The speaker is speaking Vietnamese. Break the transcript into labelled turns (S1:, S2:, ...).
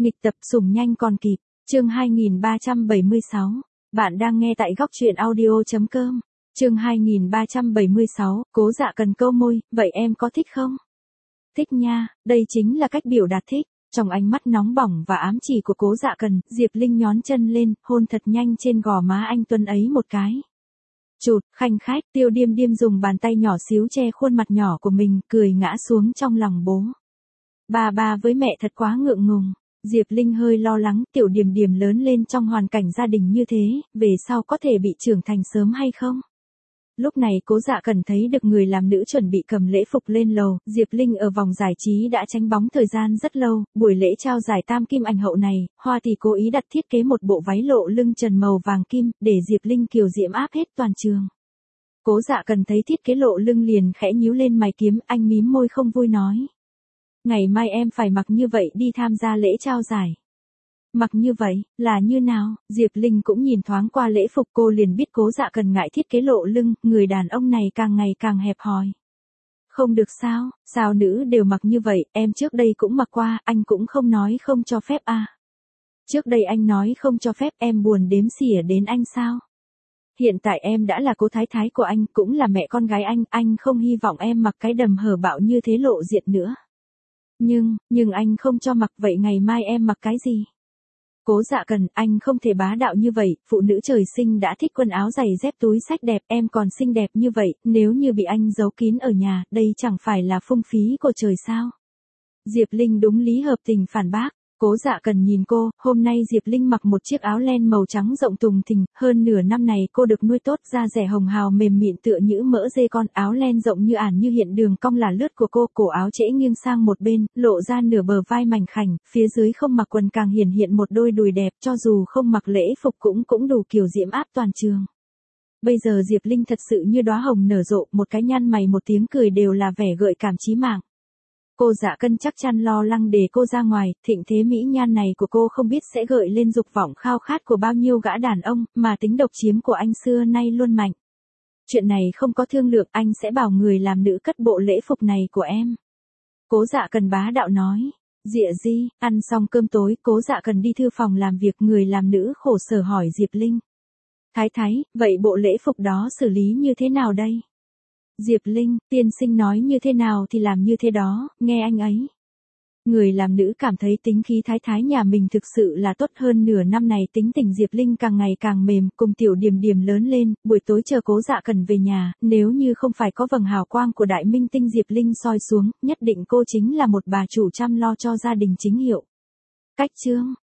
S1: Nghịch tập sủng nhanh còn kịp, chương 2376. Bạn đang nghe tại góc truyện audio.com. Chương 2376, Cố Dạ Cần câu môi, vậy em có thích không? Thích nha, đây chính là cách biểu đạt thích. Trong ánh mắt nóng bỏng và ám chỉ của Cố Dạ Cần, Diệp Linh nhón chân lên, hôn thật nhanh trên gò má anh Tuấn ấy một cái. Chụt, khanh khách, Tiêu Điềm Điềm dùng bàn tay nhỏ xíu che khuôn mặt nhỏ của mình, cười ngã xuống trong lòng bố. Ba với mẹ thật quá ngượng ngùng. Diệp Linh hơi lo lắng, Tiểu Điềm Điềm lớn lên trong hoàn cảnh gia đình như thế, về sau có thể bị trưởng thành sớm hay không? Lúc này Cố Dạ Cần thấy được người làm nữ chuẩn bị cầm lễ phục lên lầu, Diệp Linh ở vòng giải trí đã tránh bóng thời gian rất lâu, buổi lễ trao giải tam kim ảnh hậu này, Hoa thì cố ý đặt thiết kế một bộ váy lộ lưng trần màu vàng kim, để Diệp Linh kiều diễm áp hết toàn trường. Cố Dạ Cần thấy thiết kế lộ lưng liền khẽ nhíu lên mày kiếm, anh mím môi không vui nói. Ngày mai em phải mặc như vậy đi tham gia lễ trao giải. Mặc như vậy, là như nào? Diệp Linh cũng nhìn thoáng qua lễ phục, cô liền biết Cố Dạ Cần ngại thiết kế lộ lưng, người đàn ông này càng ngày càng hẹp hòi. Không được sao, sao nữ đều mặc như vậy, em trước đây cũng mặc qua, anh cũng không nói không cho phép à. Trước đây anh nói không cho phép, em buồn đếm xỉa đến anh sao? Hiện tại em đã là cô thái thái của anh, cũng là mẹ con gái anh không hy vọng em mặc cái đầm hở bạo như thế lộ diện nữa. Nhưng anh không cho mặc, vậy ngày mai em mặc cái gì? Cố Dạ Cần, anh không thể bá đạo như vậy, phụ nữ trời sinh đã thích quần áo giày dép túi xách đẹp, em còn xinh đẹp như vậy, nếu như bị anh giấu kín ở nhà, đây chẳng phải là phung phí của trời sao? Diệp Linh đúng lý hợp tình phản bác. Cố Dạ Cần nhìn cô, hôm nay Diệp Linh mặc một chiếc áo len màu trắng rộng tùng thình, hơn nửa năm này cô được nuôi tốt, da dẻ hồng hào mềm mịn tựa như mỡ dê con, áo len rộng như ản như hiện đường cong là lướt của cô, cổ áo trễ nghiêng sang một bên, lộ ra nửa bờ vai mảnh khảnh, phía dưới không mặc quần càng hiển hiện một đôi đùi đẹp, cho dù không mặc lễ phục cũng đủ kiều diễm áp toàn trường. Bây giờ Diệp Linh thật sự như đóa hồng nở rộ, một cái nhăn mày một tiếng cười đều là vẻ gợi cảm chí mạng. Cô Dạ Cần chắc chắn lo lắng để cô ra ngoài, thịnh thế mỹ nhan này của cô không biết sẽ gợi lên dục vọng khao khát của bao nhiêu gã đàn ông, mà tính độc chiếm của anh xưa nay luôn mạnh. Chuyện này không có thương lượng, anh sẽ bảo người làm nữ cất bộ lễ phục này của em. Cố Dạ Cần bá đạo nói. Dịa di, ăn xong cơm tối, Cố Dạ Cần đi thư phòng làm việc, người làm nữ khổ sở hỏi Diệp Linh. Thái thái, vậy bộ lễ phục đó xử lý như thế nào đây? Diệp Linh, tiên sinh nói như thế nào thì làm như thế đó, nghe anh ấy. Người làm nữ cảm thấy tính khí thái thái nhà mình thực sự là tốt, hơn nửa năm này tính tình Diệp Linh càng ngày càng mềm, cùng Tiểu Điềm Điềm lớn lên, buổi tối chờ Cố Dạ Cần về nhà, nếu như không phải có vầng hào quang của đại minh tinh Diệp Linh soi xuống, nhất định cô chính là một bà chủ chăm lo cho gia đình chính hiệu. Cách chương,